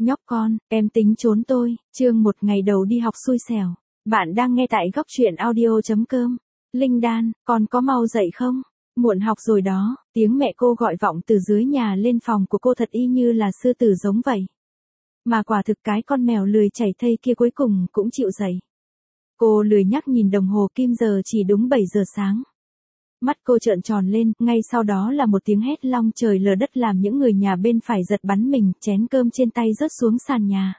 Nhóc con, em tính trốn tôi, chương 1 ngày đầu đi học xui xẻo. Bạn đang nghe tại góc truyện audio.com. Linh Đan, con có mau dậy không? Muộn học rồi đó, tiếng mẹ cô gọi vọng từ dưới nhà lên phòng của cô thật y như là sư tử giống vậy. Mà quả thực cái con mèo lười chảy thây kia cuối cùng cũng chịu dậy. Cô lười nhắc nhìn đồng hồ kim giờ chỉ đúng 7 giờ sáng. Mắt cô trợn tròn lên, ngay sau đó là một tiếng hét long trời lở đất làm những người nhà bên phải giật bắn mình, chén cơm trên tay rớt xuống sàn nhà.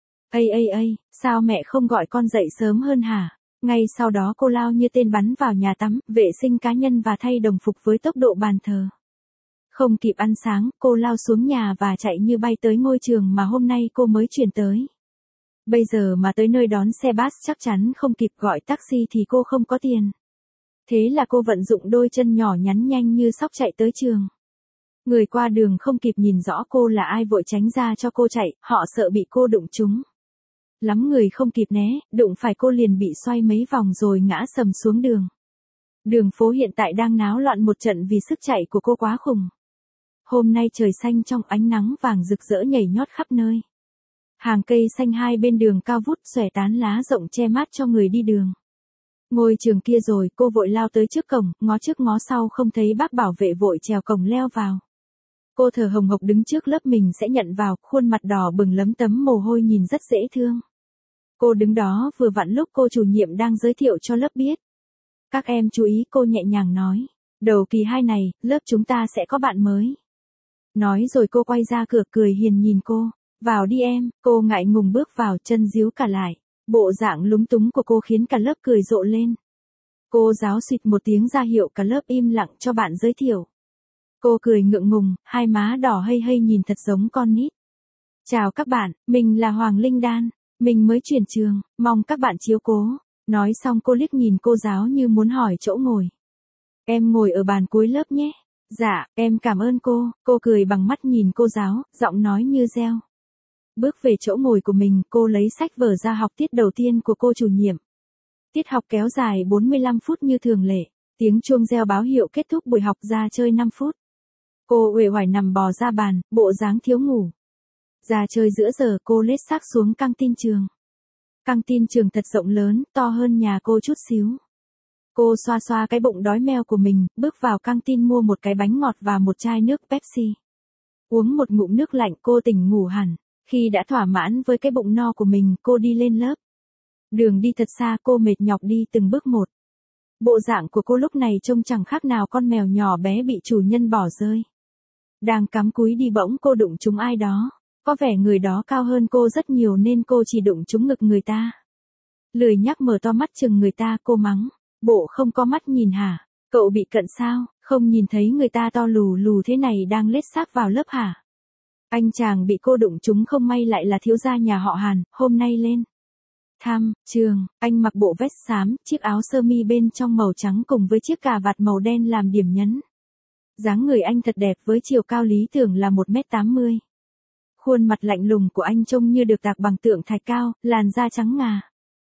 Ây, sao mẹ không gọi con dậy sớm hơn hả? Ngay sau đó cô lao như tên bắn vào nhà tắm, vệ sinh cá nhân và thay đồng phục với tốc độ bàn thờ. Không kịp ăn sáng, cô lao xuống nhà và chạy như bay tới ngôi trường mà hôm nay cô mới chuyển tới. Bây giờ mà tới nơi đón xe bus chắc chắn không kịp, gọi taxi thì cô không có tiền. Thế là cô vận dụng đôi chân nhỏ nhắn nhanh như sóc chạy tới trường. Người qua đường không kịp nhìn rõ cô là ai vội tránh ra cho cô chạy, họ sợ bị cô đụng trúng. Lắm người không kịp né, đụng phải cô liền bị xoay mấy vòng rồi ngã sầm xuống đường. Đường phố hiện tại đang náo loạn một trận vì sức chạy của cô quá khủng. Hôm nay trời xanh trong ánh nắng vàng rực rỡ nhảy nhót khắp nơi. Hàng cây xanh hai bên đường cao vút xòe tán lá rộng che mát cho người đi đường. Ngôi trường kia rồi, cô vội lao tới trước cổng, ngó trước ngó sau không thấy bác bảo vệ vội trèo cổng leo vào. Cô thở hồng hộc đứng trước lớp mình sẽ nhận vào, khuôn mặt đỏ bừng lấm tấm mồ hôi nhìn rất dễ thương. Cô đứng đó vừa vặn lúc cô chủ nhiệm đang giới thiệu cho lớp biết. Các em chú ý, cô nhẹ nhàng nói. Đầu kỳ 2 này, lớp chúng ta sẽ có bạn mới. Nói rồi cô quay ra cửa cười hiền nhìn cô. Vào đi em, cô ngại ngùng bước vào, chân díu cả lại. Bộ dạng lúng túng của cô khiến cả lớp cười rộ lên. Cô giáo xịt một tiếng ra hiệu cả lớp im lặng cho bạn giới thiệu. Cô cười ngượng ngùng, hai má đỏ hây nhìn thật giống con nít. Chào các bạn, mình là Hoàng Linh Đan, mình mới chuyển trường, mong các bạn chiếu cố. Nói xong cô liếc nhìn cô giáo như muốn hỏi chỗ ngồi. Em ngồi ở bàn cuối lớp nhé. Dạ, em cảm ơn cô cười bằng mắt nhìn cô giáo, giọng nói như reo. Bước về chỗ ngồi của mình, cô lấy sách vở ra học tiết đầu tiên của cô chủ nhiệm. Tiết học kéo dài 45 phút như thường lệ, tiếng chuông reo báo hiệu kết thúc buổi học, ra chơi 5 phút. Cô uể oải nằm bò ra bàn, bộ dáng thiếu ngủ. Ra chơi giữa giờ, cô lết xác xuống căng tin trường. Căng tin trường thật rộng lớn, to hơn nhà cô chút xíu. Cô xoa xoa cái bụng đói meo của mình, bước vào căng tin mua một cái bánh ngọt và một chai nước Pepsi. Uống một ngụm nước lạnh, cô tỉnh ngủ hẳn. Khi đã thỏa mãn với cái bụng no của mình, cô đi lên lớp. Đường đi thật xa, cô mệt nhọc đi từng bước một. Bộ dạng của cô lúc này trông chẳng khác nào con mèo nhỏ bé bị chủ nhân bỏ rơi. Đang cắm cúi đi bỗng cô đụng trúng ai đó. Có vẻ người đó cao hơn cô rất nhiều nên cô chỉ đụng trúng ngực người ta. Lười nhắc mở to mắt chừng người ta, cô mắng. Bộ không có mắt nhìn hả? Cậu bị cận sao? Không nhìn thấy người ta to lù lù thế này đang lết xác vào lớp hả? Anh chàng bị cô đụng trúng không may lại là thiếu gia nhà họ Hàn, hôm nay lên thăm trường, anh mặc bộ vest xám, chiếc áo sơ mi bên trong màu trắng cùng với chiếc cà vạt màu đen làm điểm nhấn. Dáng người anh thật đẹp với chiều cao lý tưởng là 1m80. Khuôn mặt lạnh lùng của anh trông như được tạc bằng tượng thạch cao, làn da trắng ngà.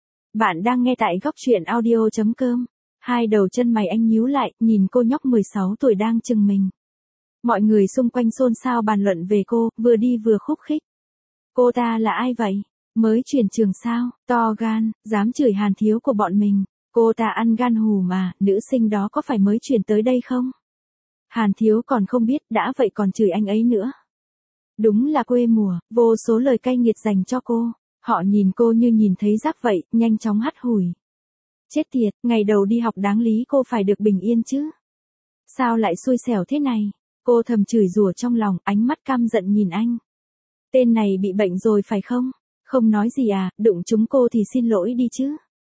Bạn đang nghe tại góc truyện audio.com. Hai đầu chân mày anh nhíu lại, nhìn cô nhóc 16 tuổi đang chừng mình. Mọi người xung quanh xôn xao bàn luận về cô, vừa đi vừa khúc khích. Cô ta là ai vậy? Mới chuyển trường sao? To gan, dám chửi Hàn thiếu của bọn mình. Cô ta ăn gan hùm mà, nữ sinh đó có phải mới chuyển tới đây không? Hàn thiếu còn không biết, đã vậy còn chửi anh ấy nữa. Đúng là quê mùa, vô số lời cay nghiệt dành cho cô. Họ nhìn cô như nhìn thấy rác vậy, nhanh chóng hắt hủi. Chết tiệt, ngày đầu đi học đáng lý cô phải được bình yên chứ. Sao lại xui xẻo thế này? Cô thầm chửi rủa trong lòng, ánh mắt căm giận nhìn anh. Tên này bị bệnh rồi phải không? Không nói gì à, đụng chúng cô thì xin lỗi đi chứ.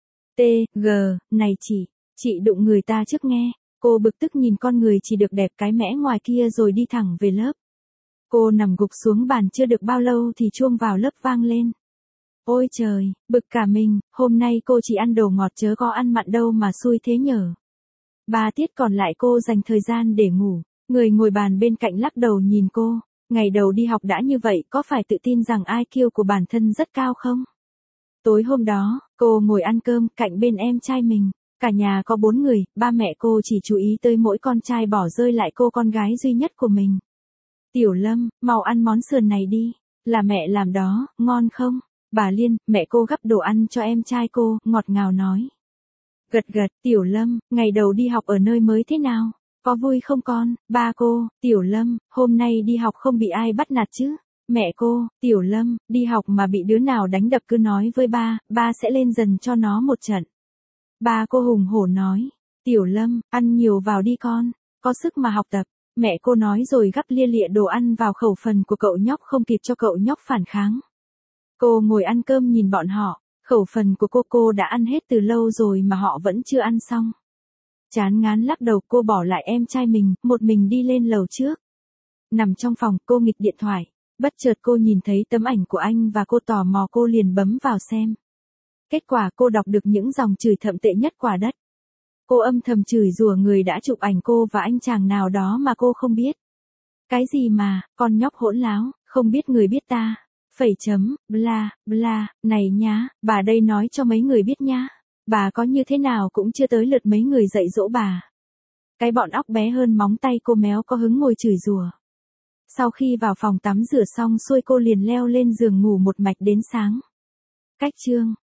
Này chị đụng người ta trước nghe. Cô bực tức nhìn con người chỉ được đẹp cái mẽ ngoài kia rồi đi thẳng về lớp. Cô nằm gục xuống bàn chưa được bao lâu thì chuông vào lớp vang lên. Ôi trời, bực cả mình, hôm nay cô chỉ ăn đồ ngọt chớ có ăn mặn đâu mà xui thế nhở. 3 tiết còn lại cô dành thời gian để ngủ. Người ngồi bàn bên cạnh lắc đầu nhìn cô. Ngày đầu đi học đã như vậy, có phải tự tin rằng IQ của bản thân rất cao không? Tối hôm đó, cô ngồi ăn cơm cạnh bên em trai mình. Cả nhà có 4 người, ba mẹ cô chỉ chú ý tới mỗi con trai bỏ rơi lại cô con gái duy nhất của mình. Tiểu Lâm, mau ăn món sườn này đi. Là mẹ làm đó, ngon không? Bà Liên, mẹ cô gắp đồ ăn cho em trai cô, ngọt ngào nói. Gật gật, Tiểu Lâm, ngày đầu đi học ở nơi mới thế nào? Có vui không con? Ba cô, Tiểu Lâm, hôm nay đi học không bị ai bắt nạt chứ? Mẹ cô, Tiểu Lâm, đi học mà bị đứa nào đánh đập cứ nói với ba sẽ lên dần cho nó một trận. Ba cô hùng hổ nói. Tiểu Lâm, ăn nhiều vào đi con, có sức mà học tập. Mẹ cô nói rồi gắp lia lịa đồ ăn vào khẩu phần của cậu nhóc không kịp cho cậu nhóc phản kháng. Cô ngồi ăn cơm nhìn bọn họ, khẩu phần của cô đã ăn hết từ lâu rồi mà họ vẫn chưa ăn xong. Chán ngán lắc đầu cô bỏ lại em trai mình, một mình đi lên lầu trước. Nằm trong phòng cô nghịch điện thoại, bất chợt cô nhìn thấy tấm ảnh của anh và cô tò mò cô liền bấm vào xem. Kết quả cô đọc được những dòng chửi thậm tệ nhất quả đất. Cô âm thầm chửi rủa người đã chụp ảnh cô và anh chàng nào đó mà cô không biết. Cái gì mà, con nhóc hỗn láo, không biết người biết ta. Phẩy chấm, bla, bla, này nhá, bà đây nói cho mấy người biết nhá. Bà có như thế nào cũng chưa tới lượt mấy người dạy dỗ bà. Cái bọn óc bé hơn móng tay cô méo có hứng ngồi chửi rủa. Sau khi vào phòng tắm rửa xong xuôi cô liền leo lên giường ngủ một mạch đến sáng. Cách chương